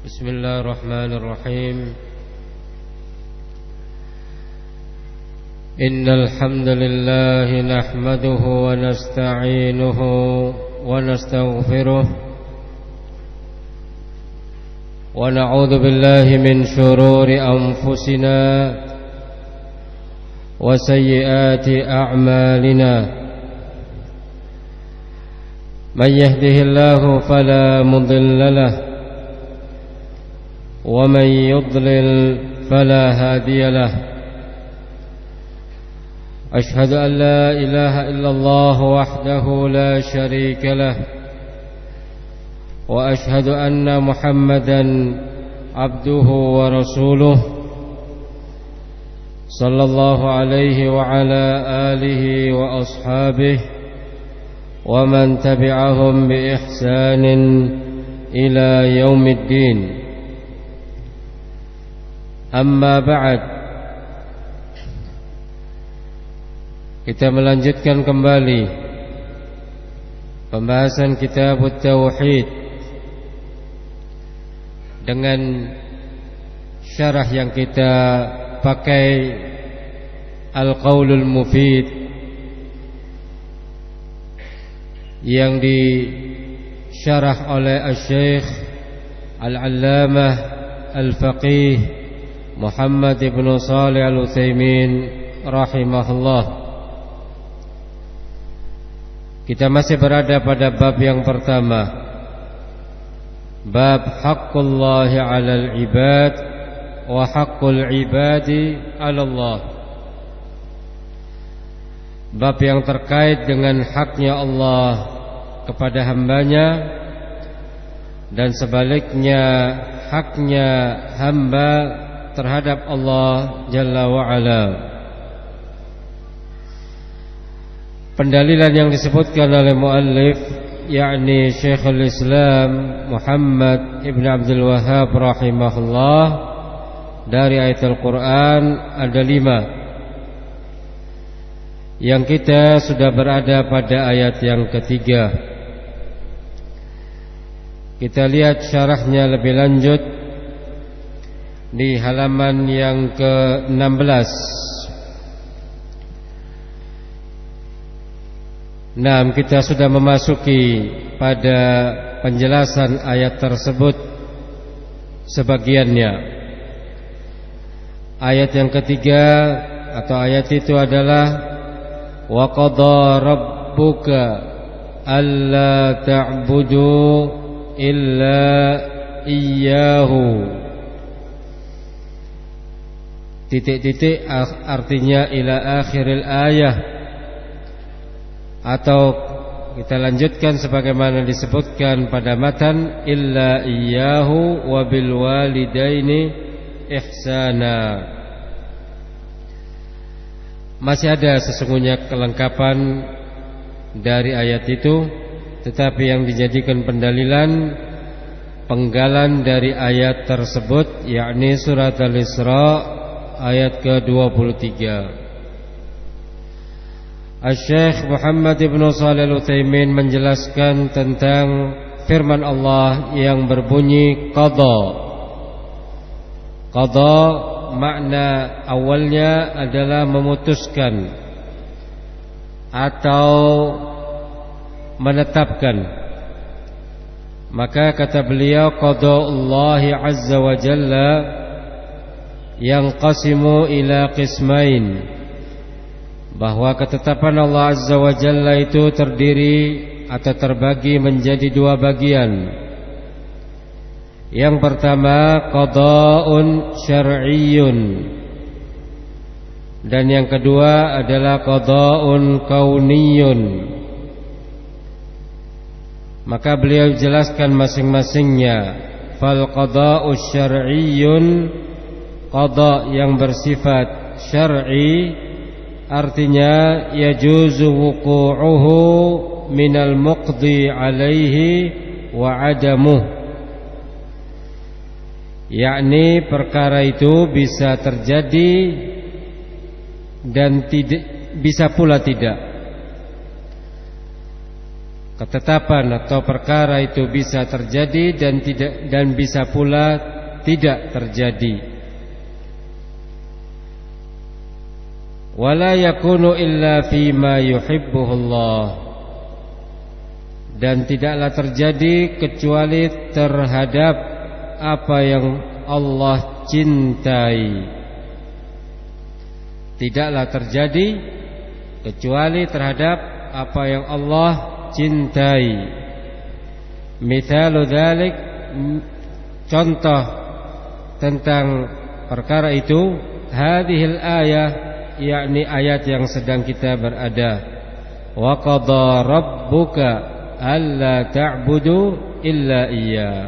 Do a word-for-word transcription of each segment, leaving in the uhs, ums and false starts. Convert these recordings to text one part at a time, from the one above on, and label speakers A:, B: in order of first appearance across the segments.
A: بسم الله الرحمن الرحيم إن الحمد لله نحمده ونستعينه ونستغفره ونعوذ بالله من شرور أنفسنا وسيئات أعمالنا من يهده الله فلا مضل له ومن يضلل فلا هادي له أشهد أن لا إله إلا الله وحده لا شريك له وأشهد أن محمدا عبده ورسوله صلى الله عليه وعلى آله وأصحابه ومن تبعهم بإحسان إلى يوم الدين. Amma ba'd. Kita melanjutkan kembali pembahasan kitab Tauhid dengan syarah yang kita pakai Al-Qaulul Mufid yang disyarah oleh Asy-Syaikh Al-Allamah Al-Faqih Muhammad ibn Shalih Al-Utsaimin rahimahullah. Kita masih berada pada bab yang pertama, bab haqqullahi 'alal ibad wa haqqul ibadi 'ala Allah. Bab yang terkait dengan haknya Allah kepada hambanya dan sebaliknya haknya hamba terhadap Allah Jalla wa'ala. Pendalilan yang disebutkan oleh muallif, yakni Syekhul Islam Muhammad Ibn Abdul Wahhab rahimahullah, dari ayat Al-Quran ada lima. Yang kita sudah berada pada ayat yang ketiga. Kita lihat syarahnya lebih lanjut di halaman yang ke enam belas. Nah, kita sudah memasuki pada penjelasan ayat tersebut sebagiannya. Ayat yang ketiga atau ayat itu adalah wa qadha rabbuka alla ta'budu illa iyyahu. Titik-titik artinya ila akhiril ayah, atau kita lanjutkan sebagaimana disebutkan pada matan illa iyyahu wa bil walidaini ihsana. Masih ada sesungguhnya kelengkapan dari ayat itu, tetapi yang dijadikan pendalilan penggalan dari ayat tersebut, yakni surat Al-Isra ayat ke dua puluh tiga. Asy-Syaikh Muhammad ibn Shalih Al-Utsaimin menjelaskan tentang firman Allah yang berbunyi qadha. Qadha makna awalnya adalah memutuskan atau menetapkan. Maka kata beliau, qada'ullahi azza wa jalla yang qasimu ila qismain, bahwa ketetapan Allah Azza wa Jalla itu terdiri atau terbagi menjadi dua bagian. Yang pertama qada'un syar'iyyun, dan yang kedua adalah qada'un kauniyyun. Maka beliau jelaskan masing-masingnya. Fal qada'u syar'iyyun, qada yang bersifat syar'i, artinya yajuzu wuqu'uhu minal muqdi alaihi wa adamuh, yakni perkara itu bisa terjadi dan tidak bisa pula tidak. ketetapan atau perkara itu bisa terjadi dan tidak dan bisa pula tidak terjadi. Wala yakunu illa fima yuhibbuhu Allah, dan tidaklah terjadi kecuali terhadap apa yang Allah cintai. Tidaklah terjadi kecuali terhadap apa yang Allah cintai. Mithalu dzalik, contoh tentang perkara itu, hadhil ayah, yakni ayat yang sedang kita berada. Wa qada rabbuka alla ta'budu illa iyyah.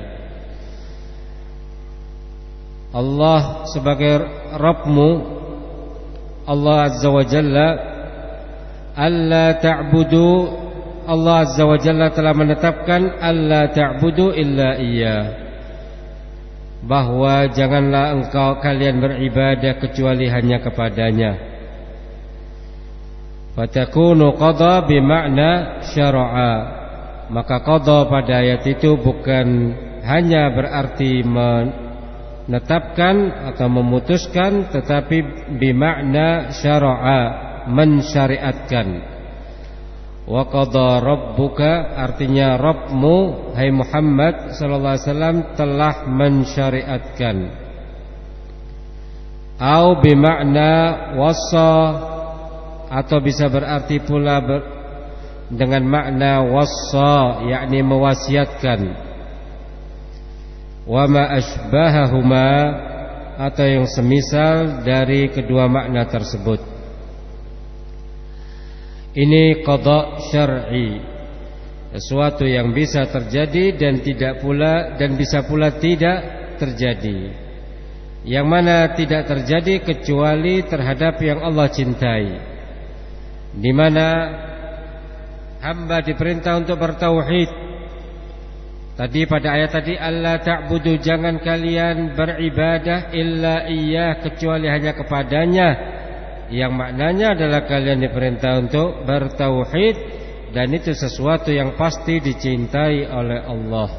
A: Allah sebagai Rabbmu, Allah Azza wa Jalla, alla ta'budu, Allah Azza wa Jalla telah menetapkan alla ta'budu illa iyyah, bahwa janganlah engkau kalian beribadah kecuali hanya kepadanya. Fatakunu qada bimakna syara'a, maka qada pada ayat itu bukan hanya berarti menetapkan atau memutuskan, tetapi bimakna syara'a, mensyariatkan. Wa qada rabbuka artinya Rabbmu, hai Muhammad sallallahu alaihi wasallam, telah mensyariatkan. Au bimakna wassa, atau bisa berarti pula ber, dengan makna wassa, yakni mewasiatkan. Wa ma asbahahuma, atau yang semisal dari kedua makna tersebut. Ini qada syar'i, sesuatu yang bisa terjadi dan tidak pula dan bisa pula tidak terjadi. Yang mana tidak terjadi kecuali terhadap yang Allah cintai, di mana hamba diperintah untuk bertauhid. Tadi pada ayat tadi, alla ta'budu, jangan kalian beribadah illa iyyah, kecuali hanya kepadanya, yang maknanya adalah kalian diperintah untuk bertauhid, dan itu sesuatu yang pasti dicintai oleh Allah.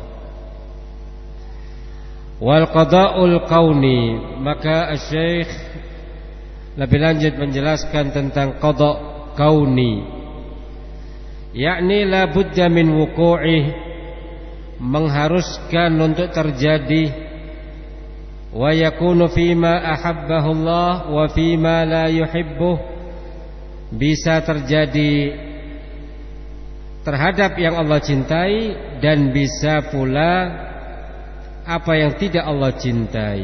A: Wal qada'ul qauni, maka Syekh lebih lanjut menjelaskan tentang qada' kauni, yakni la budda min wuqu'ih, mengharuskan untuk terjadi. Wa yakunu fima ahabbahu Allah wa fima la yuhibbuh, bisa terjadi terhadap yang Allah cintai dan bisa pula apa yang tidak Allah cintai.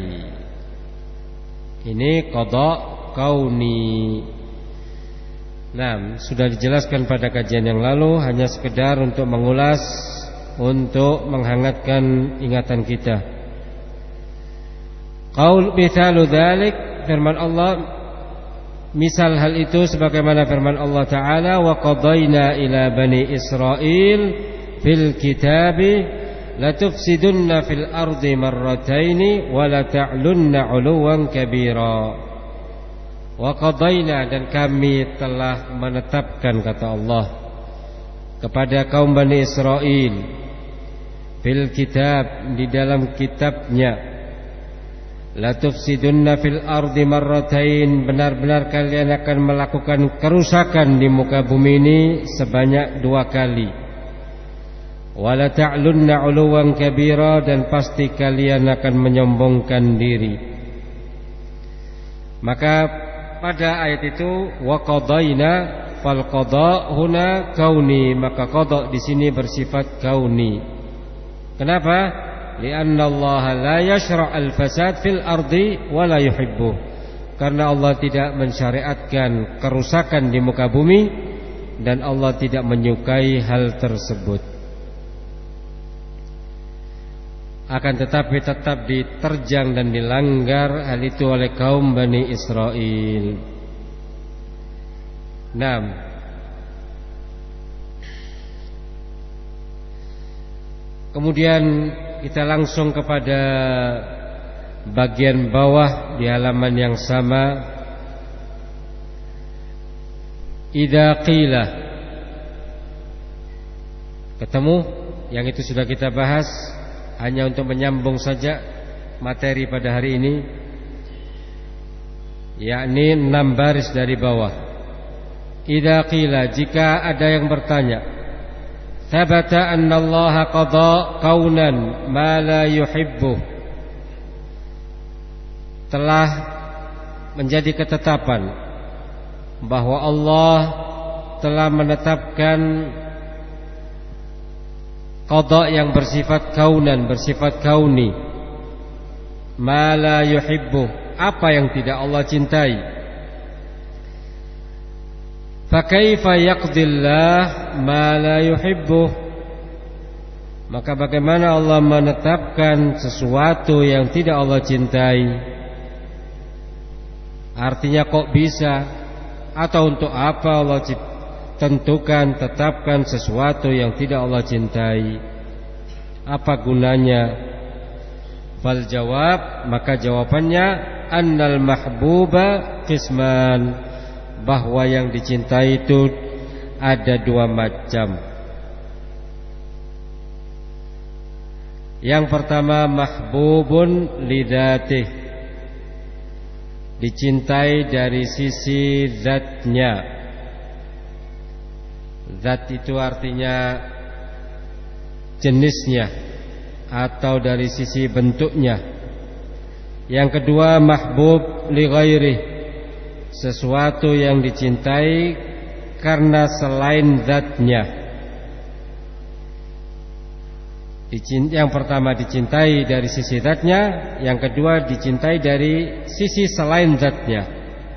A: Ini qada kauni. Nah, sudah dijelaskan pada kajian yang lalu, hanya sekedar untuk mengulas, untuk menghangatkan ingatan kita. Qaul mithalu dzalik, firman Allah, misal hal itu sebagaimana firman Allah Ta'ala, wa qadaina ila bani Israil fil kitabi latufsidunna fil ardi marrataini wa la ta'lunna 'uluwan kabira. Wa qadaina, dan kami telah menetapkan, kata Allah, kepada kaum Bani Israel fil kitab, di dalam kitabnya, la tufsidunna fil ardi marratain, benar-benar kalian akan melakukan kerusakan di muka bumi ini sebanyak dua kali. Wa la ta'lunna 'uluwan kabira, dan pasti kalian akan menyombongkan diri. Maka pada ayat itu wa qadaina, fal qada huna kauni, maka qada di sini bersifat kauni. Kenapa? Lianna Allah la yashra' al-fasad fil ardi wa la yuhibbu, karena Allah tidak mensyariatkan kerusakan di muka bumi dan Allah tidak menyukai hal tersebut. Akan tetapi tetap diterjang dan dilanggar hal itu oleh kaum Bani Israel. Naam. Kemudian kita langsung kepada bagian bawah di halaman yang sama. Idza qila, ketemu. Yang itu sudah kita bahas, hanya untuk menyambung saja materi pada hari ini, yakni enam baris dari bawah. Idza qila, jika ada yang bertanya, thabata anna Allah qada kaunan ma la yuhibbu, telah menjadi ketetapan bahwa Allah telah menetapkan qada yang bersifat kaunan, bersifat kauni, ma la yuhibbu, apa yang tidak Allah cintai. Fa kaifa yaqdillah ma la yuhibbu, maka bagaimana Allah menetapkan sesuatu yang tidak Allah cintai? Artinya kok bisa, atau untuk apa Allah tentukan, tetapkan sesuatu yang tidak Allah cintai? Apa gunanya? Fal jawab, maka jawabannya annal mahbuba qisman, bahwa yang dicintai itu ada dua macam. Yang pertama mahbubun lidatih, dicintai dari sisi zatnya. Zat itu artinya jenisnya atau dari sisi bentuknya. Yang kedua mahbub li ghairi, sesuatu yang dicintai karena selain zatnya. Yang pertama dicintai dari sisi zatnya, yang kedua dicintai dari sisi selain zatnya.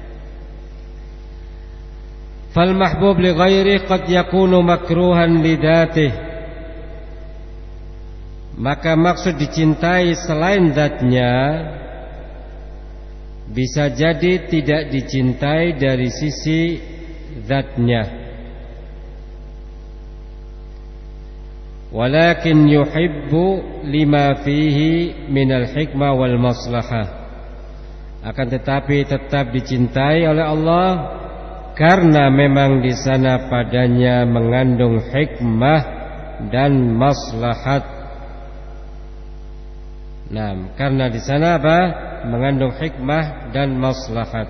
A: Fal mahbub li ghairi qad yakunu makruhan li dzatih, maka maksud dicintai selain zatnya bisa jadi tidak dicintai dari sisi zatnya. Walakin yuhibbu lima fihi minal hikmah wal maslahah, akan tetapi tetap dicintai oleh Allah karena memang di sana padanya mengandung hikmah dan maslahat. Nah, karena di sana apa? Mengandung hikmah dan maslahat.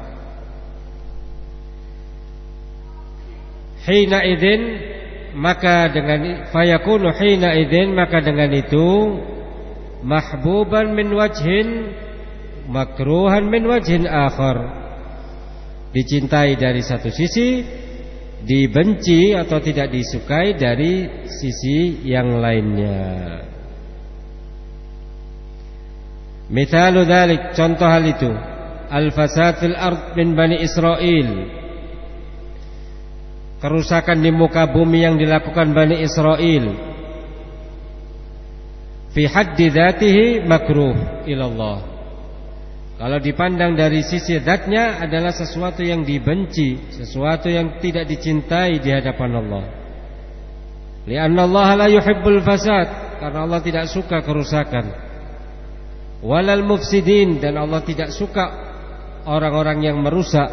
A: Hina idzin, maka dengan fayakunu hina idzin, maka dengan itu mahbuban min wajhin, makruhan min wajhin akhar, dicintai dari satu sisi, dibenci atau tidak disukai dari sisi yang lainnya. Mithalu dzalik, contoh hal itu, al-fasad fil ard min Bani Israil, kerusakan di muka bumi yang dilakukan Bani Israil. Fi haddi dzatihi makruh ilallah, kalau dipandang dari sisi zatnya adalah sesuatu yang dibenci, sesuatu yang tidak dicintai di hadapan Allah. Li'anna Allah la yuhibbul fasad, karena Allah tidak suka kerusakan. Walal mufsidin, dan Allah tidak suka orang-orang yang merusak.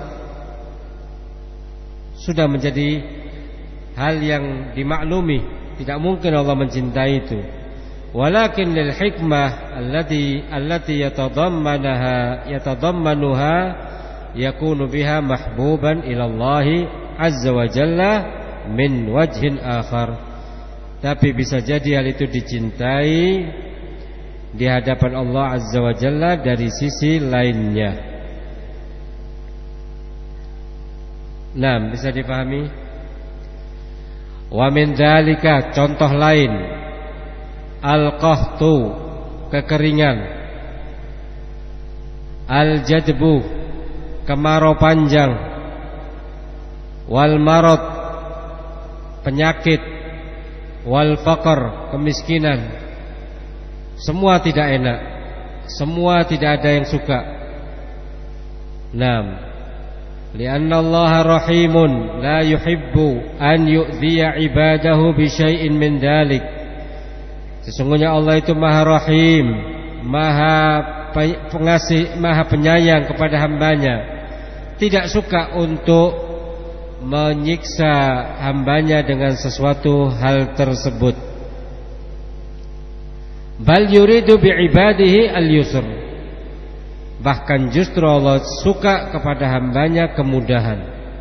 A: Sudah menjadi hal yang dimaklumi, tidak mungkin Allah mencintai itu. Walakin lil hikmah allati allati yatadammanaha yatadammanuha yakunu biha mahbuban ila Allah azza wa jalla min wajhin akhar. Tapi bisa jadi hal itu dicintai di hadapan Allah azza wa jalla dari sisi lainnya. Nah, bisa dipahami? Wa min dzalika, contoh lain, al-qahtu, kekeringan, al-jadbu, kemarau panjang, wal marad, penyakit, wal faqr, kemiskinan. Semua tidak enak, semua tidak ada yang suka. Naam, lianna Allah rahimun la yuhibbu an yu'dhiya ibadahu bi syai'in min dzalik. Sesungguhnya Allah itu Maha Rahim, Maha pengasih, Maha penyayang kepada hambanya, tidak suka untuk menyiksa hambanya dengan sesuatu hal tersebut. Bal yuridu bi'ibadihi al-yusr. Bahkan justru Allah suka kepada hambanya kemudahan.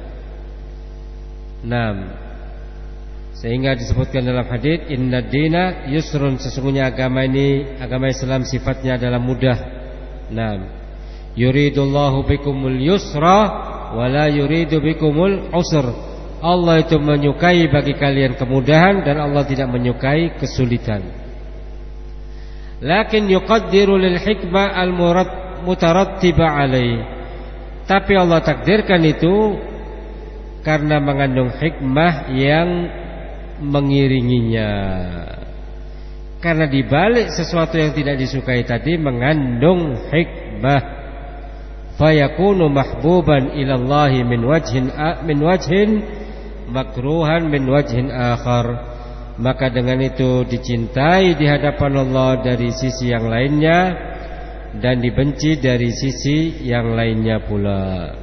A: Naam. Sehingga disebutkan dalam hadis, inna dina yusrun, sesungguhnya agama ini, agama Islam sifatnya adalah mudah. Naam. Yuridullahu bikumul yusra wa la yuridu bikumul usr. Allah itu menyukai bagi kalian kemudahan dan Allah tidak menyukai kesulitan. Lakin yuqaddiru lil hikmah al mutarattiba alaih. Tapi Allah takdirkan itu karena mengandung hikmah yang mengiringinya. Karena dibalik sesuatu yang tidak disukai tadi mengandung hikmah. Fayakunu mahbuban ilallahi min wajhin min wajhin makruhan min wajhin akhar. Maka dengan itu dicintai di hadapan Allah dari sisi yang lainnya dan dibenci dari sisi yang lainnya pula.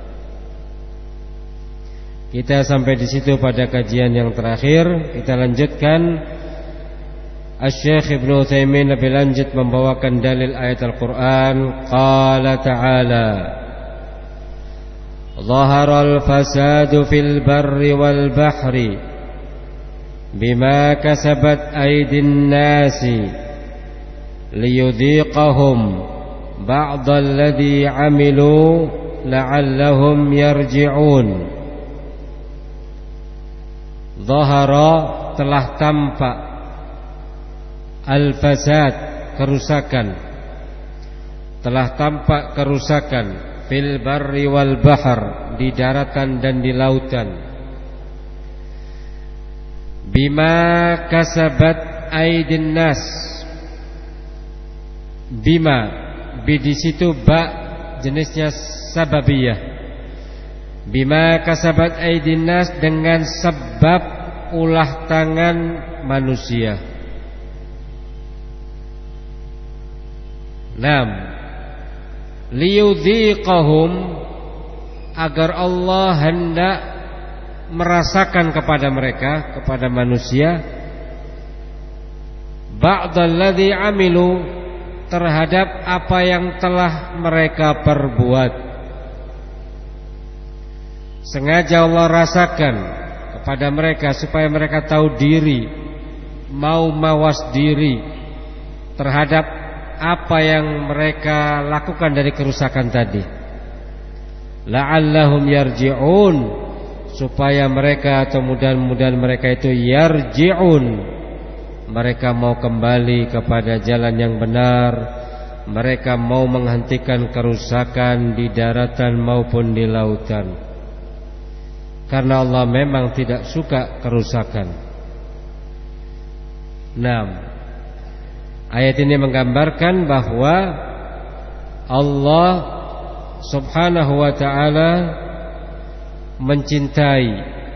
A: Kita sampai di situ pada kajian yang terakhir. Kita lanjutkan. Asy-Syaikh Ibnu Utsaimin lebih lanjut membawakan dalil ayat Al-Qur'an. Qala ta'ala: Zaharal fasadu fil barri wal bahri bima kasabat aydin nasi liyudhiqahum ba'dal ladzi 'amilu la'allahum yarji'un. Zahara, telah tampak, al-fasad, kerusakan, telah tampak kerusakan, fil barri wal bahr, di daratan dan di lautan. Bima kasabat aydin nas. Bima, bi di situ ba jenisnya sababiyah. Bima kasabat aydin nas, dengan sebab ulah tangan manusia. Naam. Liyudhiqahum, agar Allah hendak merasakan kepada mereka, kepada manusia, ba'dalladzi amilu, terhadap apa yang telah mereka perbuat. Sengaja Allah rasakan kepada mereka supaya mereka tahu diri, mau mawas diri terhadap apa yang mereka lakukan dari kerusakan tadi. La'allahum yarji'un, supaya mereka atau mudah-mudahan mereka itu yarji'un, mereka mau kembali kepada jalan yang benar, mereka mau menghentikan kerusakan di daratan maupun di lautan. Karena Allah memang tidak suka kerusakan. Naam. Ayat ini menggambarkan bahwa Allah Subhanahu wa ta'ala mencintai.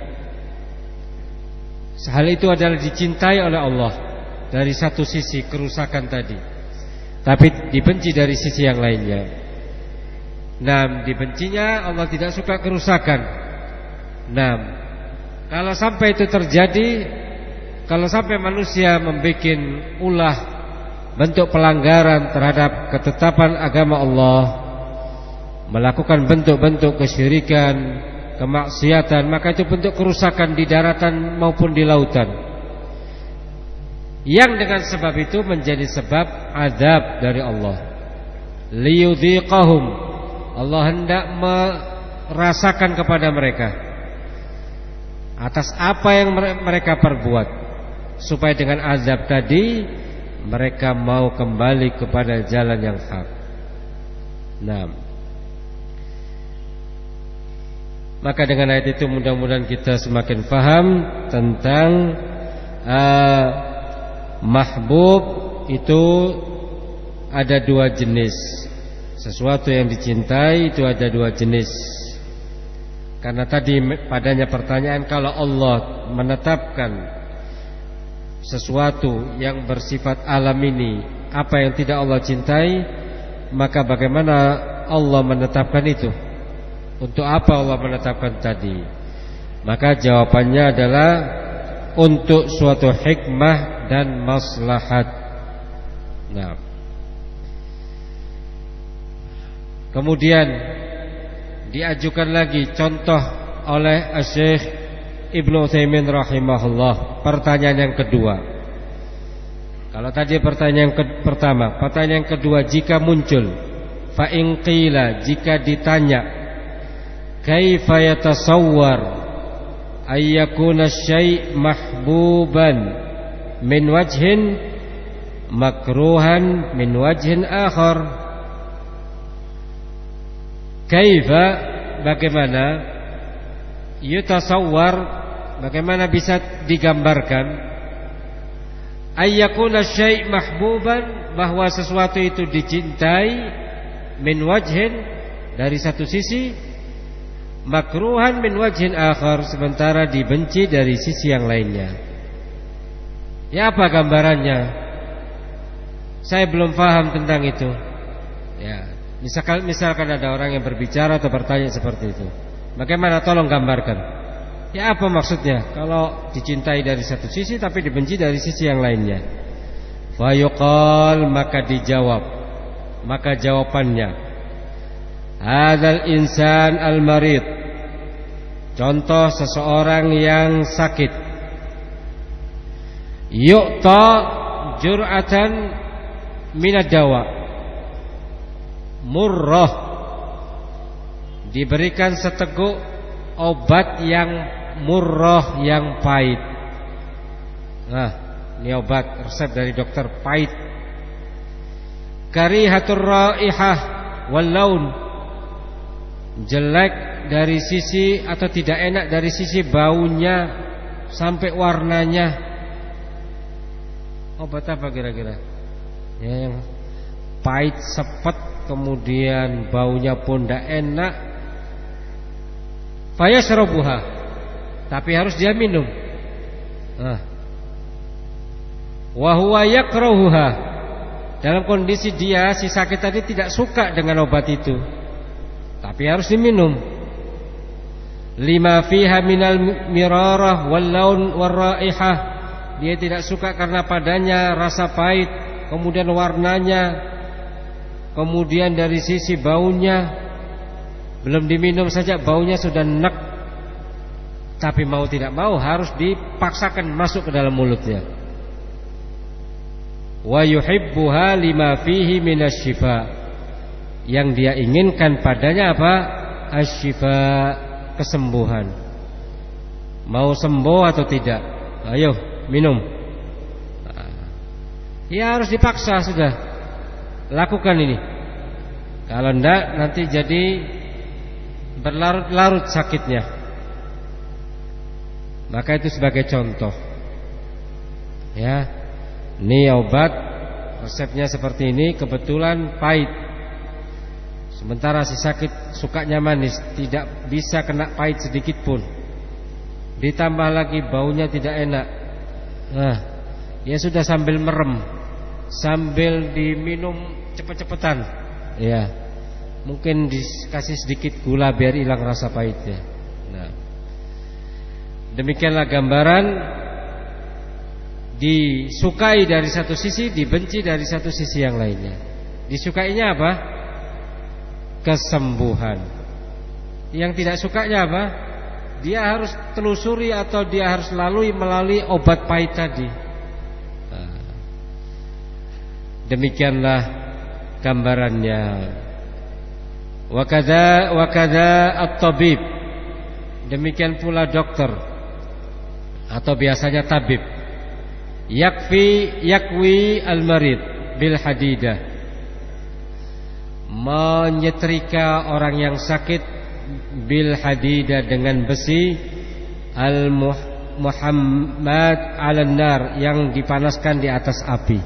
A: Hal itu adalah dicintai oleh Allah dari satu sisi kerusakan tadi, tapi dibenci dari sisi yang lainnya. Nah, dibencinya Allah tidak suka kerusakan. Nah, kalau sampai itu terjadi, kalau sampai manusia membuat ulah bentuk pelanggaran terhadap ketetapan agama Allah, melakukan bentuk-bentuk kesyirikan, kemaksiatan, maka itu bentuk kerusakan di daratan maupun di lautan, yang dengan sebab itu menjadi sebab azab dari Allah. Liyudhiqahum, Allah hendak merasakan kepada mereka atas apa yang mereka perbuat, supaya dengan azab tadi mereka mau kembali kepada jalan yang hak. Nah, maka dengan ayat itu mudah-mudahan kita semakin paham tentang uh, mahbub itu ada dua jenis. Sesuatu yang dicintai itu ada dua jenis. Karena tadi padanya pertanyaan, kalau Allah menetapkan sesuatu yang bersifat alam ini, apa yang tidak Allah cintai, maka bagaimana Allah menetapkan itu? Untuk apa Allah menetapkan tadi? Maka jawabannya adalah untuk suatu hikmah dan maslahat. Nah, kemudian diajukan lagi contoh oleh Syekh Ibnu Utsaimin rahimahullah. Pertanyaan yang kedua. Kalau tadi pertanyaan yang ke pertama, pertanyaan yang kedua, jika muncul fa in qila, jika ditanya kaifa yatasawwar ayyakuna syai' mahbuban min wajhin makruhan min wajhin akhar. Kaifa, bagaimana, yutasawwar, bagaimana bisa digambarkan, ayyakuna syai' mahbuban, bahwa sesuatu itu dicintai, min wajhin, dari satu sisi, makruhan min wajhin akhar, sementara dibenci dari sisi yang lainnya. Ya, apa gambarannya? Saya belum paham tentang itu. Ya, misalkan, misalkan ada orang yang berbicara atau bertanya seperti itu, bagaimana, tolong gambarkan. Ya, apa maksudnya kalau dicintai dari satu sisi tapi dibenci dari sisi yang lainnya? Fa yuqal, maka dijawab, maka jawabannya, hadzal insan al-marid, contoh seseorang yang sakit, yu'ta jur'atan minad dawa, murrah, diberikan seteguk obat yang murrah, yang pahit. Nah, ini obat resep dari dokter, pahit. Karihatur raihah wal laun, jelek dari sisi atau tidak enak dari sisi baunya sampai warnanya. Obat apa kira-kira? Ya, yang pahit sepet, kemudian baunya pun tidak enak. Fayashrabuha, tapi harus dia minum. Nah, wa huwa yakrahuha, dalam kondisi dia si sakit tadi tidak suka dengan obat itu, tapi harus diminum. Lima fiha minal mirarah wal laun war raihah, dia tidak suka karena padanya rasa pahit, kemudian warnanya, kemudian dari sisi baunya. Belum diminum saja baunya sudah enak, tapi mau tidak mau harus dipaksakan masuk ke dalam mulutnya. Wa yuhibbuha lima fihi minasyifa, yang dia inginkan padanya apa? Asyifa, kesembuhan. Mau sembuh atau tidak? Ayo minum. Ya, harus dipaksa sudah. Lakukan ini. Kalau enggak nanti jadi berlarut-larut sakitnya. Maka itu sebagai contoh. Ya, ini obat resepnya seperti ini, kebetulan pahit. Sementara si sakit sukanya manis, tidak bisa kena pahit sedikit pun. Ditambah lagi baunya tidak enak. Nah, ya sudah, sambil merem, sambil diminum cepet-cepetan. Ya, mungkin dikasih sedikit gula biar hilang rasa pahitnya. Nah, demikianlah gambaran disukai dari satu sisi, dibenci dari satu sisi yang lainnya. Disukainya apa? Kesembuhan. Yang tidak sukanya apa? Dia harus telusuri atau dia harus lalui melalui obat pahit tadi. Nah, demikianlah gambarannya. Wakada wakada at-tabib, demikian pula dokter atau biasanya tabib. Yakfi yakwi al-marid bil hadidah, menyetrika orang yang sakit bil hadidah dengan besi, al muhammad ala nar, yang dipanaskan di atas api,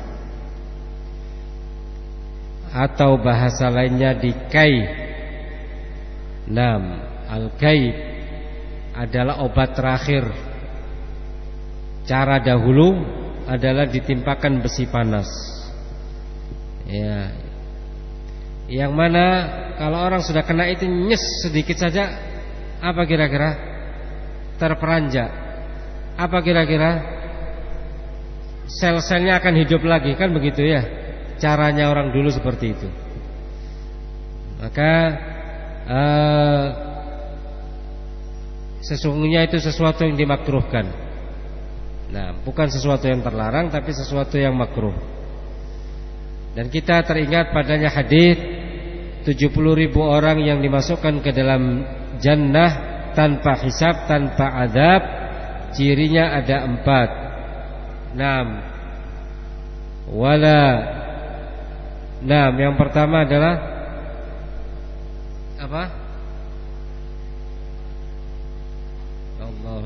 A: atau bahasa lainnya dikai. Nam, al-kai adalah obat terakhir. Cara dahulu adalah ditimpakan besi panas. Ya, yang mana kalau orang sudah kena itu nyes sedikit saja, apa kira-kira? Terperanjak. Apa kira-kira? Sel-selnya akan hidup lagi, kan begitu ya? caranya orang dulu seperti itu. Maka uh, sesungguhnya itu sesuatu yang dimakruhkan. Nah, bukan sesuatu yang terlarang, tapi sesuatu yang makruh. Dan kita teringat padanya hadis tujuh puluh ribu orang yang dimasukkan ke dalam jannah tanpa hisab, tanpa azab. Cirinya ada empat. Enam. Wala. Enam. Yang pertama adalah apa? Allah.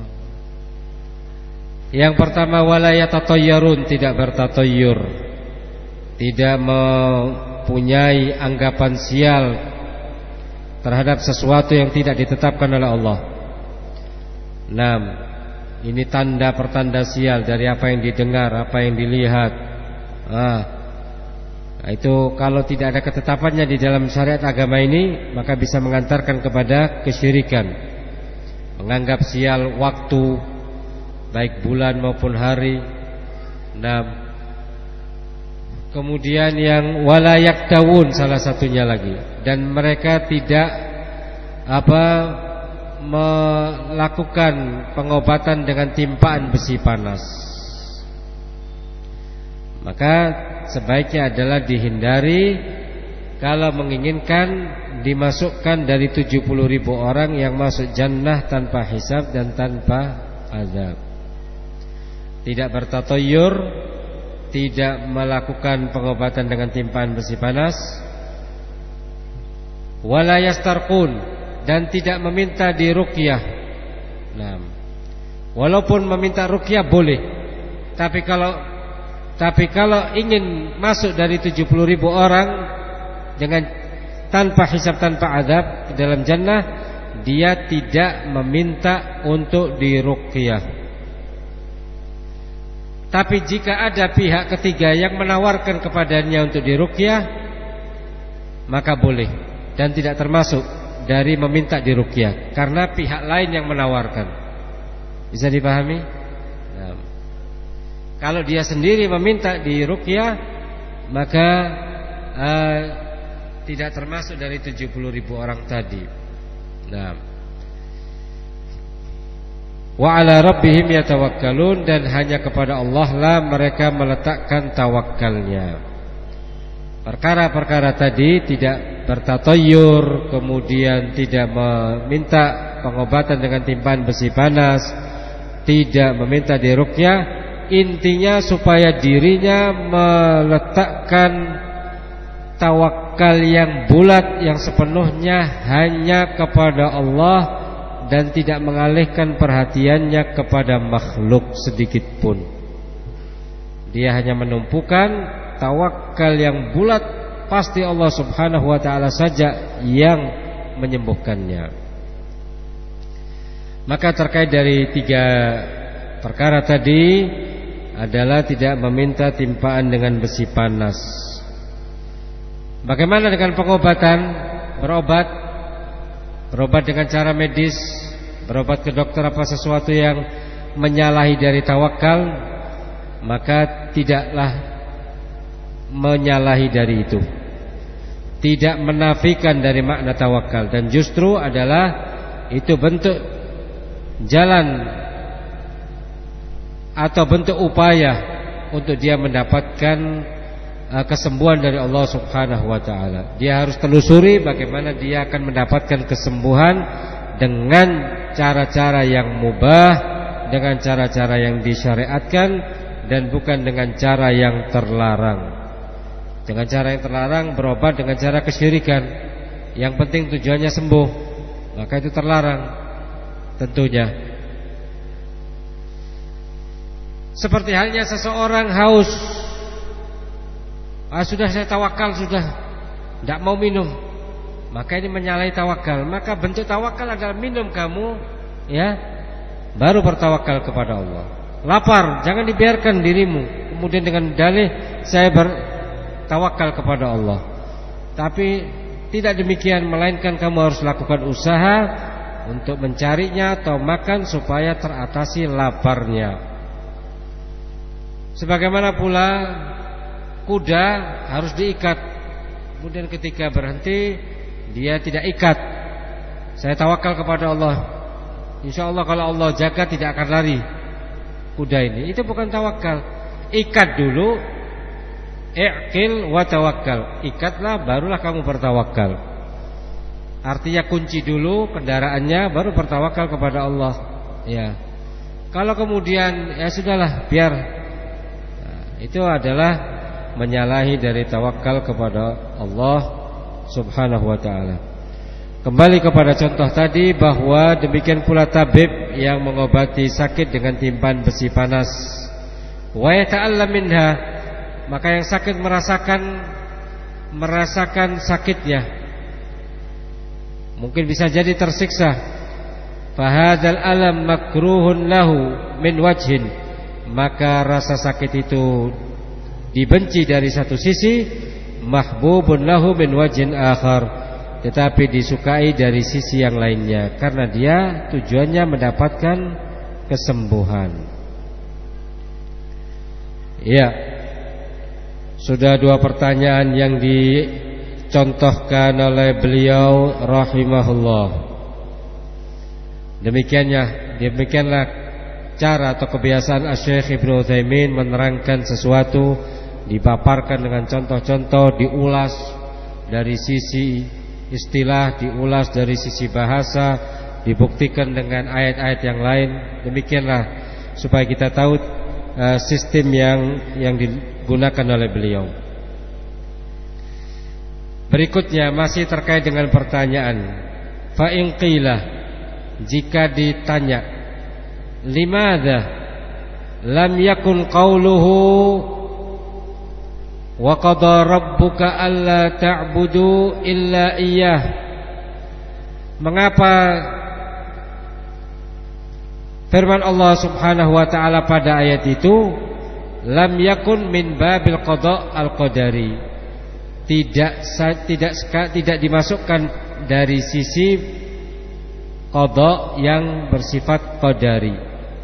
A: Yang pertama wala yatatayyarun, tidak bertatayyur, tidak mempunyai anggapan sial terhadap sesuatu yang tidak ditetapkan oleh Allah. Enam. Ini tanda pertanda sial dari apa yang didengar, apa yang dilihat. Ah. Nah, itu kalau tidak ada ketetapannya di dalam syariat agama ini, maka bisa mengantarkan kepada kesyirikan. Menganggap sial waktu, baik bulan maupun hari. Enam. Kemudian yang wala yaktawun, salah satunya lagi. Dan mereka tidak apa melakukan pengobatan dengan timpaan besi panas. Maka sebaiknya adalah dihindari kalau menginginkan dimasukkan dari tujuh puluh ribu orang yang masuk jannah tanpa hisab dan tanpa azab. Tidak bertatayyur, tidak melakukan pengobatan dengan timpaan besi panas, wala yastarqun, dan tidak meminta diruqyah. Nah, walaupun meminta ruqyah boleh, tapi kalau Tapi kalau ingin masuk dari tujuh puluh ribu orang dengan tanpa hisab, tanpa azab di dalam jannah, dia tidak meminta untuk diruqyah. Tapi jika ada pihak ketiga yang menawarkan kepadanya untuk diruqyah, maka boleh dan tidak termasuk dari meminta diruqyah, karena pihak lain yang menawarkan. Bisa dipahami? Nah, kalau dia sendiri meminta diruqyah, maka uh, tidak termasuk dari tujuh puluh ribu orang tadi. Nah, wa ala rabbihim yatawakkalun, dan hanya kepada Allah lah mereka meletakkan tawakalnya. Perkara-perkara tadi tidak bertatayyur, kemudian tidak meminta pengobatan dengan timpaan besi panas, tidak meminta diruqyah. Intinya supaya dirinya meletakkan tawakal yang bulat, yang sepenuhnya hanya kepada Allah, dan tidak mengalihkan perhatiannya kepada makhluk sedikit pun. Dia hanya menumpukan tawakal yang bulat, pasti Allah subhanahu wa ta'ala saja yang menyembuhkannya. Maka terkait dari tiga perkara tadi adalah tidak meminta timpaan dengan besi panas. Bagaimana dengan pengobatan? Berobat, berobat dengan cara medis, berobat ke dokter apa sesuatu yang menyalahi dari tawakal, maka tidaklah menyalahi dari itu, tidak menafikan dari makna tawakal, dan justru adalah itu bentuk jalan atau bentuk upaya untuk dia mendapatkan uh, kesembuhan dari Allah subhanahu wa ta'ala. Dia harus telusuri bagaimana dia akan mendapatkan kesembuhan dengan cara-cara yang mubah, dengan cara-cara yang disyariatkan, dan bukan dengan cara yang terlarang. Dengan cara yang terlarang berobat dengan cara kesyirikan, yang penting tujuannya sembuh, maka itu terlarang tentunya. Seperti halnya seseorang haus, ah, sudah saya tawakal, sudah tidak mau minum, maka ini menyalahi tawakal. Maka bentuk tawakal adalah minum kamu, ya, baru bertawakal kepada Allah. Lapar, jangan dibiarkan dirimu kemudian dengan dalih saya bertawakal kepada Allah. Tapi tidak demikian, melainkan kamu harus lakukan usaha untuk mencarinya atau makan supaya teratasi laparnya. Sebagaimana pula kuda harus diikat. Kemudian ketika berhenti dia tidak ikat. Saya tawakal kepada Allah. Insya Allah kalau Allah jaga tidak akan lari kuda ini. Itu bukan tawakal. Ikat dulu, i'qil wa tawakkal. Ikatlah barulah kamu bertawakal. Artinya kunci dulu kendaraannya baru bertawakal kepada Allah. Ya. Kalau kemudian ya sudahlah biar, nah, itu adalah menyalahi dari tawakal kepada Allah Subhanahu wa taala. Kembali kepada contoh tadi bahwa demikian pula tabib yang mengobati sakit dengan timpan besi panas. Wa yata'allam minha, maka yang sakit merasakan merasakan sakitnya. Mungkin bisa jadi tersiksa. Fahadzal alam makruhun lahu min wajhin, maka rasa sakit itu dibenci dari satu sisi, mahbubun lahu min wajhin akhar, tetapi disukai dari sisi yang lainnya karena dia tujuannya mendapatkan kesembuhan. Ya, sudah dua pertanyaan yang dicontohkan oleh beliau rahimahullah. Demikiannya, demikianlah cara atau kebiasaan Asy-Syaikh Ibnu Utsaimin menerangkan sesuatu, dipaparkan dengan contoh-contoh, diulas dari sisi istilah, diulas dari sisi bahasa, dibuktikan dengan ayat-ayat yang lain. Demikianlah supaya kita tahu uh, sistem yang yang digunakan oleh beliau. Berikutnya masih terkait dengan pertanyaan, fa in qila, jika ditanya, limadza lam yakun qauluhu wa qada rabbuka alla ta'budu illa iyyah, mengapa firman Allah Subhanahu wa taala pada ayat itu lam yakun min babil qada al-qadari, tidak tidak tidak dimasukkan dari sisi qada yang bersifat qadari,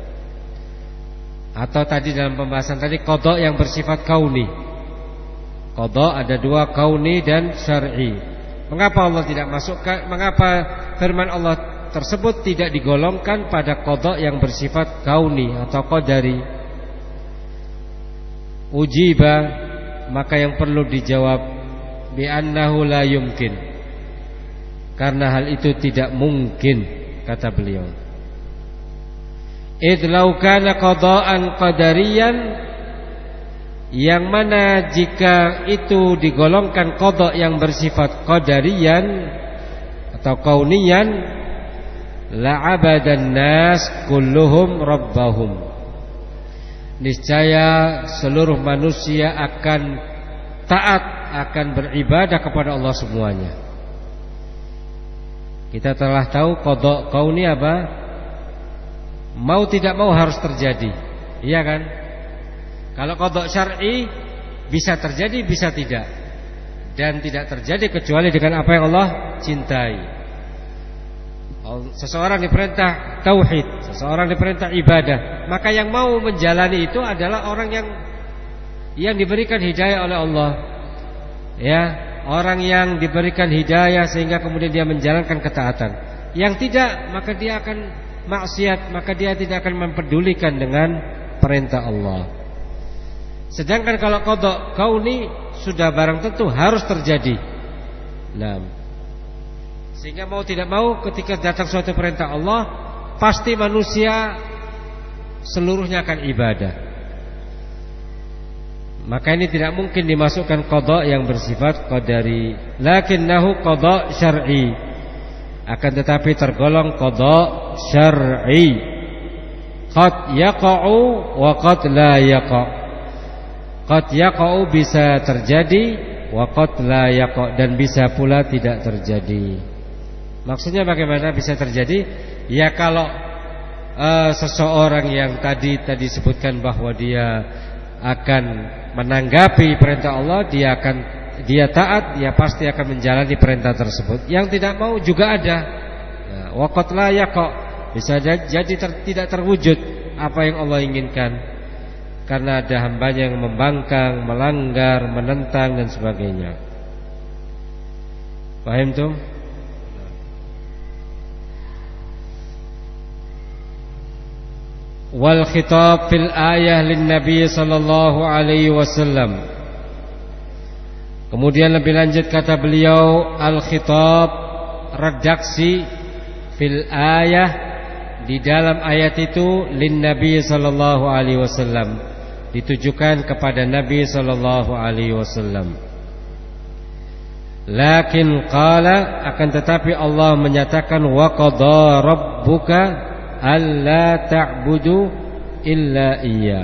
A: atau tadi dalam pembahasan tadi qada yang bersifat kauni. Qada ada dua, kauni dan syar'i. Mengapa Allah tidak masukkan, mengapa firman Allah tersebut tidak digolongkan pada qada yang bersifat kauni atau qadari? Ujiba, maka yang perlu dijawab bi annahu la yumkin, karena hal itu tidak mungkin, kata beliau. Idh law kana qada'an qadariyan, yang mana jika itu digolongkan qada yang bersifat qadariyan atau kauniyan, la'abadan nas kulluhum rabbahum, niscaya seluruh manusia akan taat, akan beribadah kepada Allah semuanya. Kita telah tahu qada kauni apa? Mau tidak mau harus terjadi, iya kan? Kalau qada syar'i bisa terjadi, bisa tidak, dan tidak terjadi kecuali dengan apa yang Allah cintai. Seseorang diperintah tauhid, seseorang diperintah ibadah, maka yang mau menjalani itu adalah orang yang yang diberikan hidayah oleh Allah. Ya, orang yang diberikan hidayah sehingga kemudian dia menjalankan ketaatan. Yang tidak, maka dia akan maksiat, maka dia tidak akan mempedulikan dengan perintah Allah. Sedangkan kalau qada kauni sudah barang tentu harus terjadi. Nah, sehingga mau tidak mau ketika datang suatu perintah Allah, pasti manusia seluruhnya akan ibadah. Maka ini tidak mungkin dimasukkan qada yang bersifat qadari, lakinnahu qada syar'i, akan tetapi tergolong qada syar'i. Qad yaqa'u wa qad la yaqa'. Qad yaqa'u bisa terjadi, wa qad la yaqa', dan bisa pula tidak terjadi. Maksudnya bagaimana bisa terjadi? Ya kalau uh, seseorang yang tadi tadi sebutkan bahwa dia akan menanggapi perintah Allah, dia akan dia taat, dia pasti akan menjalani perintah tersebut. Yang tidak mau juga ada. Nah, wa qad la yaqa', bisa jadi ter, tidak terwujud apa yang Allah inginkan. karena ada hambanya yang membangkang, melanggar, menentang dan sebagainya. Paham tuh? Wal khitab fil ayah lin Nabi sallallahu alaihi wasallam. Kemudian lebih lanjut kata beliau, al khitab, redaksi fil ayah, di dalam ayat itu, lin Nabi sallallahu alaihi wasallam, ditujukan kepada Nabi sallallahu alaihi wasallam. Lakin qala, akan tetapi Allah menyatakan, wa qadha rabbuka alla ta'budu illa iyyah.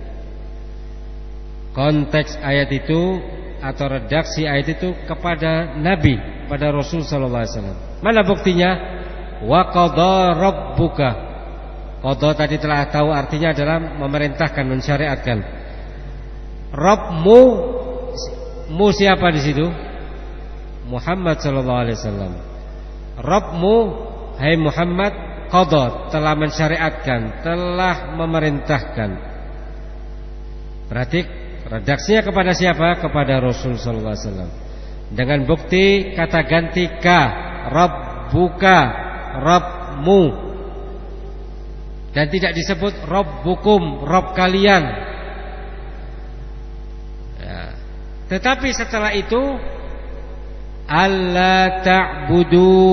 A: Konteks ayat itu atau redaksi ayat itu kepada Nabi, pada Rasul sallallahu alaihi wasallam. Mana buktinya? Wa qadha rabbuka. Qadha tadi telah tahu artinya adalah memerintahkan, mensyariatkan. Rabbmu, mu siapa di situ? Muhammad sallallahu alaihi wasallam. Rabbmu, hai Muhammad, qadha, telah mensyariatkan, telah memerintahkan. Berarti redaksinya kepada siapa? Kepada Rasul sallallahu alaihi wasallam. Dengan bukti kata ganti ka, rabbuka, rabbmu, dan tidak disebut rabbukum, rabb kalian ya. Tetapi setelah itu alla ta'budu,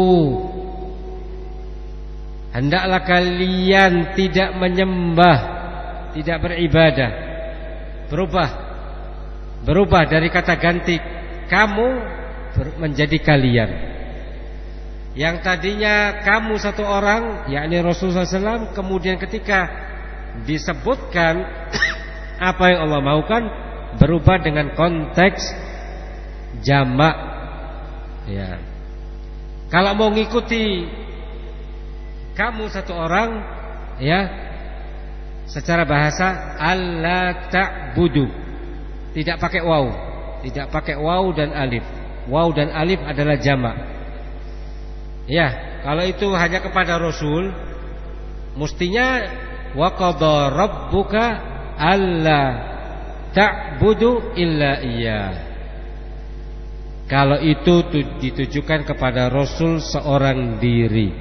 A: hendaklah kalian tidak menyembah, tidak beribadah. Berubah Berubah dari kata ganti kamu menjadi kalian. Yang tadinya kamu satu orang, yakni Rasulullah sallallahu alaihi wasallam, kemudian ketika disebutkan apa yang Allah maukan, berubah dengan konteks jamak ya. Kalau mau ngikuti kamu satu orang ya, secara bahasa alla ta'budu, tidak pakai waw, tidak pakai waw dan alif. Waw dan alif adalah jamak. Ya, kalau itu hanya kepada Rasul, mestinya wa qadha rabbuka alla ta'budu illa iyyah. Kalau itu ditujukan kepada Rasul seorang diri.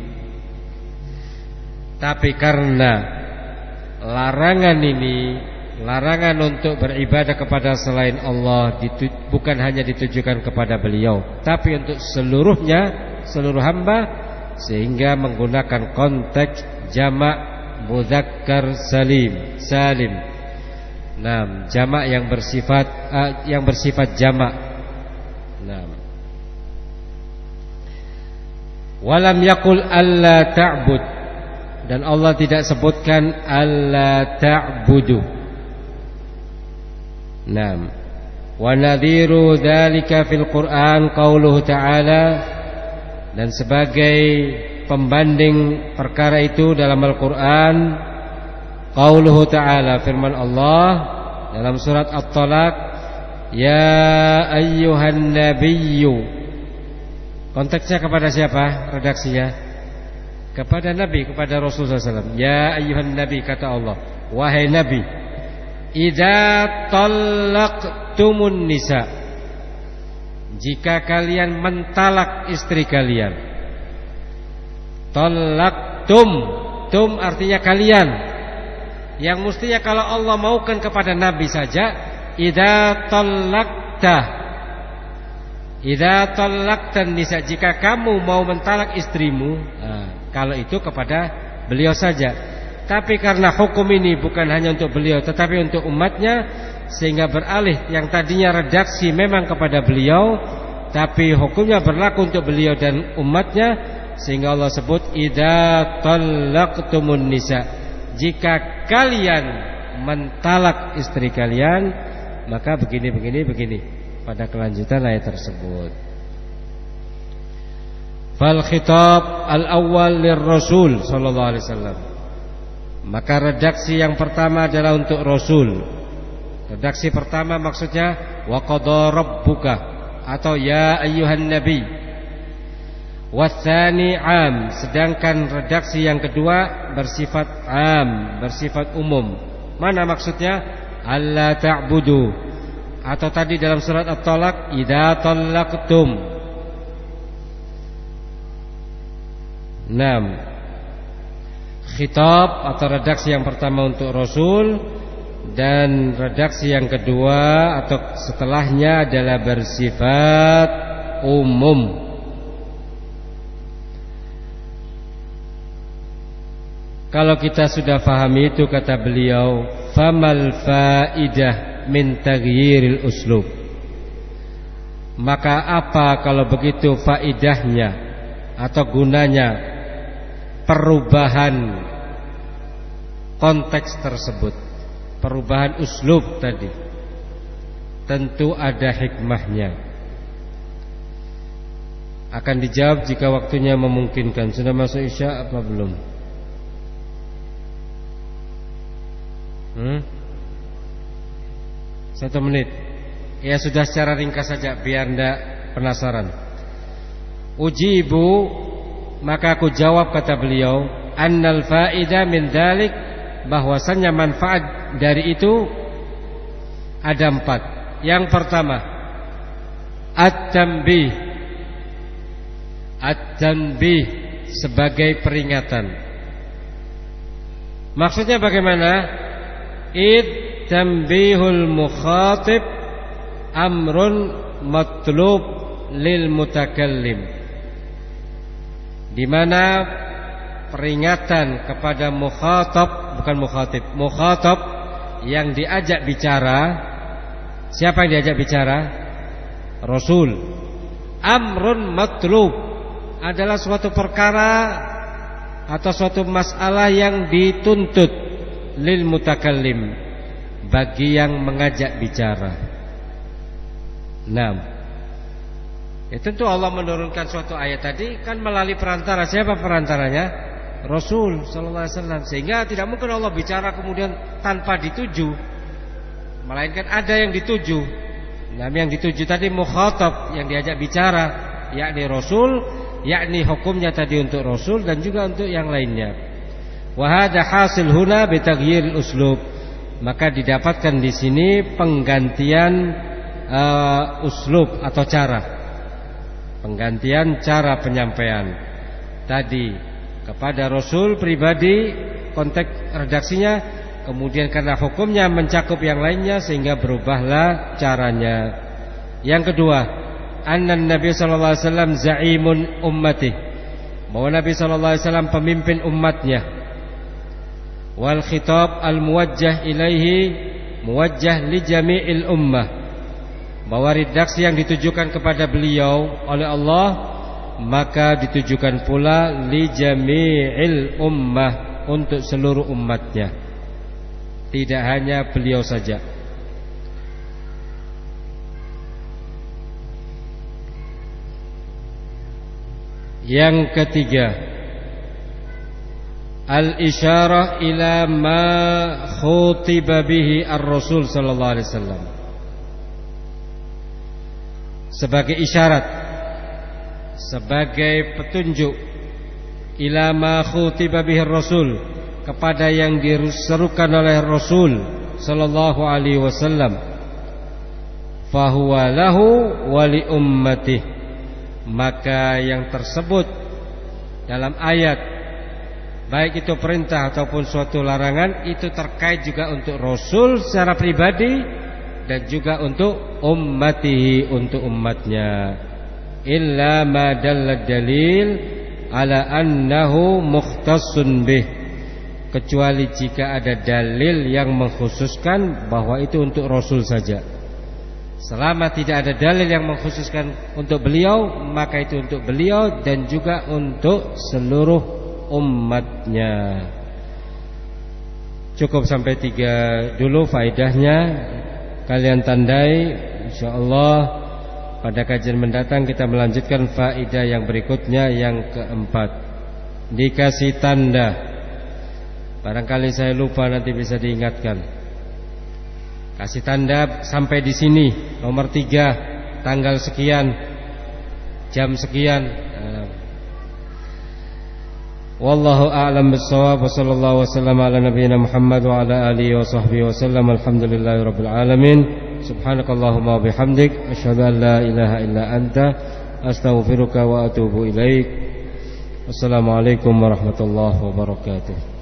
A: Tapi karena larangan ini, larangan untuk beribadah kepada selain Allah bukan hanya ditujukan kepada beliau, tapi untuk seluruhnya, seluruh hamba, sehingga menggunakan konteks jamak mudzakkar salim, salim. Nah, jamak yang bersifat uh, yang bersifat jamak. Nah. Walam yaqul alla ta'bud, dan Allah tidak sebutkan alla ta'budu. Naam. Wa nadhiru dzalika fil Qur'an qauluhu ta'ala, dan sebagai pembanding perkara itu dalam Al-Qur'an qauluhu ta'ala, firman Allah dalam surat At-Talaq, ya ayyuhan nabiyyu. Konteksnya kepada siapa redaksinya? Kepada Nabi, kepada Rasulullah sallallahu alaihi wasallam. Ya ayyuhan nabi, kata Allah, wahai Nabi, idza talaqtumun nisa, jika kalian mentalak istri kalian. Talaqtum, tum artinya kalian. Yang mestinya kalau Allah maukan kepada Nabi saja, idza talaqta, idza talaqtan nisa, jika kamu mau mentalak istrimu. Nah, kalau itu kepada beliau saja. Tapi karena hukum ini bukan hanya untuk beliau tetapi untuk umatnya, sehingga beralih yang tadinya redaksi memang kepada beliau, tapi hukumnya berlaku untuk beliau dan umatnya, sehingga Allah sebut idza talaqtumun nisa, jika kalian mentalak istri kalian, maka begini begini begini pada kelanjutan ayat tersebut. Fal khitab al-awwal lirrasul sallallahu alaihi wasallam, maka redaksi yang pertama adalah untuk Rasul. Redaksi pertama maksudnya wa qadha rabbuka atau ya ayyuhan nabi. Watsani am, sedangkan redaksi yang kedua bersifat am, bersifat umum. Mana maksudnya? Alla ta'budu. Atau tadi dalam surat At-Talaq, idza talaqtum. Naam. Khitab atau redaksi yang pertama untuk Rasul, dan redaksi yang kedua atau setelahnya adalah bersifat umum. Kalau kita sudah pahami itu, kata beliau, famal faidah min taghyiril uslub. Maka apa kalau begitu faidahnya atau gunanya perubahan konteks tersebut, perubahan uslub tadi? Tentu ada hikmahnya. Akan dijawab jika waktunya memungkinkan. Sudah masuk Isya apa belum? Hmm? Satu menit. Ya sudah, secara ringkas saja biar tidak penasaran. Ujibu, maka aku jawab, kata beliau, annal faidah min dalik, bahwasannya manfaat dari itu ada empat. Yang pertama, at-tanbih. At-tanbih sebagai peringatan. Maksudnya bagaimana? Id tanbihul mukhatib amrun matlub lil mutakallim, di mana peringatan kepada mukhatab, bukan mukhatib, mukhatab yang diajak bicara. Siapa yang diajak bicara? Rasul. Amrun matlub adalah suatu perkara atau suatu masalah yang dituntut lil mutakallim, bagi yang mengajak bicara. Nah, ya tentu Allah menurunkan suatu ayat tadi kan melalui perantara. Siapa perantaranya? Rasul sallallahu alaihi wasallam. Sehingga tidak mungkin Allah bicara kemudian tanpa dituju, melainkan ada yang dituju. Nah, yang dituju tadi mukhatab, yang diajak bicara, yakni Rasul, yakni hukumnya tadi untuk Rasul dan juga untuk yang lainnya. Wa hadha hasil huna bi taghyiril uslub. Maka didapatkan di sini penggantian uh, uslub atau cara. Penggantian cara penyampaian. Tadi kepada Rasul pribadi konteks redaksinya, kemudian karena hukumnya mencakup yang lainnya sehingga berubahlah caranya. Yang kedua, annan Nabi sallallahu alaihi wasallam za'imun ummati, bahwa Nabi sallallahu alaihi wasallam pemimpin umatnya. Wal khitab al muwajjah ilaihi muwajjah li jami'il ummah, bahwa redaksi yang ditujukan kepada beliau oleh Allah maka ditujukan pula li jami'il ummah, untuk seluruh umatnya, tidak hanya beliau saja. Yang ketiga, al-isyarah ila ma khutiba bihi ar-Rasul sallallahu alaihi wasallam, sebagai isyarat, sebagai petunjuk, ila ma khutiba bihi ar-Rasul, kepada yang diserukan oleh Rasul sallallahu alaihi wasallam, fahuwa lahu wa li ummatihi, maka yang tersebut dalam ayat, baik itu perintah ataupun suatu larangan, itu terkait juga untuk Rasul secara pribadi dan juga untuk ummatihi, untuk umatnya. Illa ma dalla dalil ala annahu mukhtassun bih, kecuali jika ada dalil yang mengkhususkan bahwa itu untuk Rasul saja. Selama tidak ada dalil yang mengkhususkan untuk beliau, maka itu untuk beliau dan juga untuk seluruh umatnya. Cukup sampai tiga dulu faedahnya. Kalian tandai, insyaallah pada kajian mendatang kita melanjutkan faedah yang berikutnya, yang keempat. Dikasih tanda. Barangkali saya lupa, nanti bisa diingatkan. Kasih tanda sampai di sini, nomor tiga, tanggal sekian, jam sekian. Wallahu a'lam bissawab. Wa sallallahu wasallam ala nabiyyina Muhammad wa ala alihi wa sahbihi wasallam. Alhamdulillahirabbil alamin. Subhanakallahumma wa bihamdik asyhadu an la ilaha illa anta astaghfiruka wa atubu ilaik. Wassalamualaikum warahmatullahi wabarakatuh.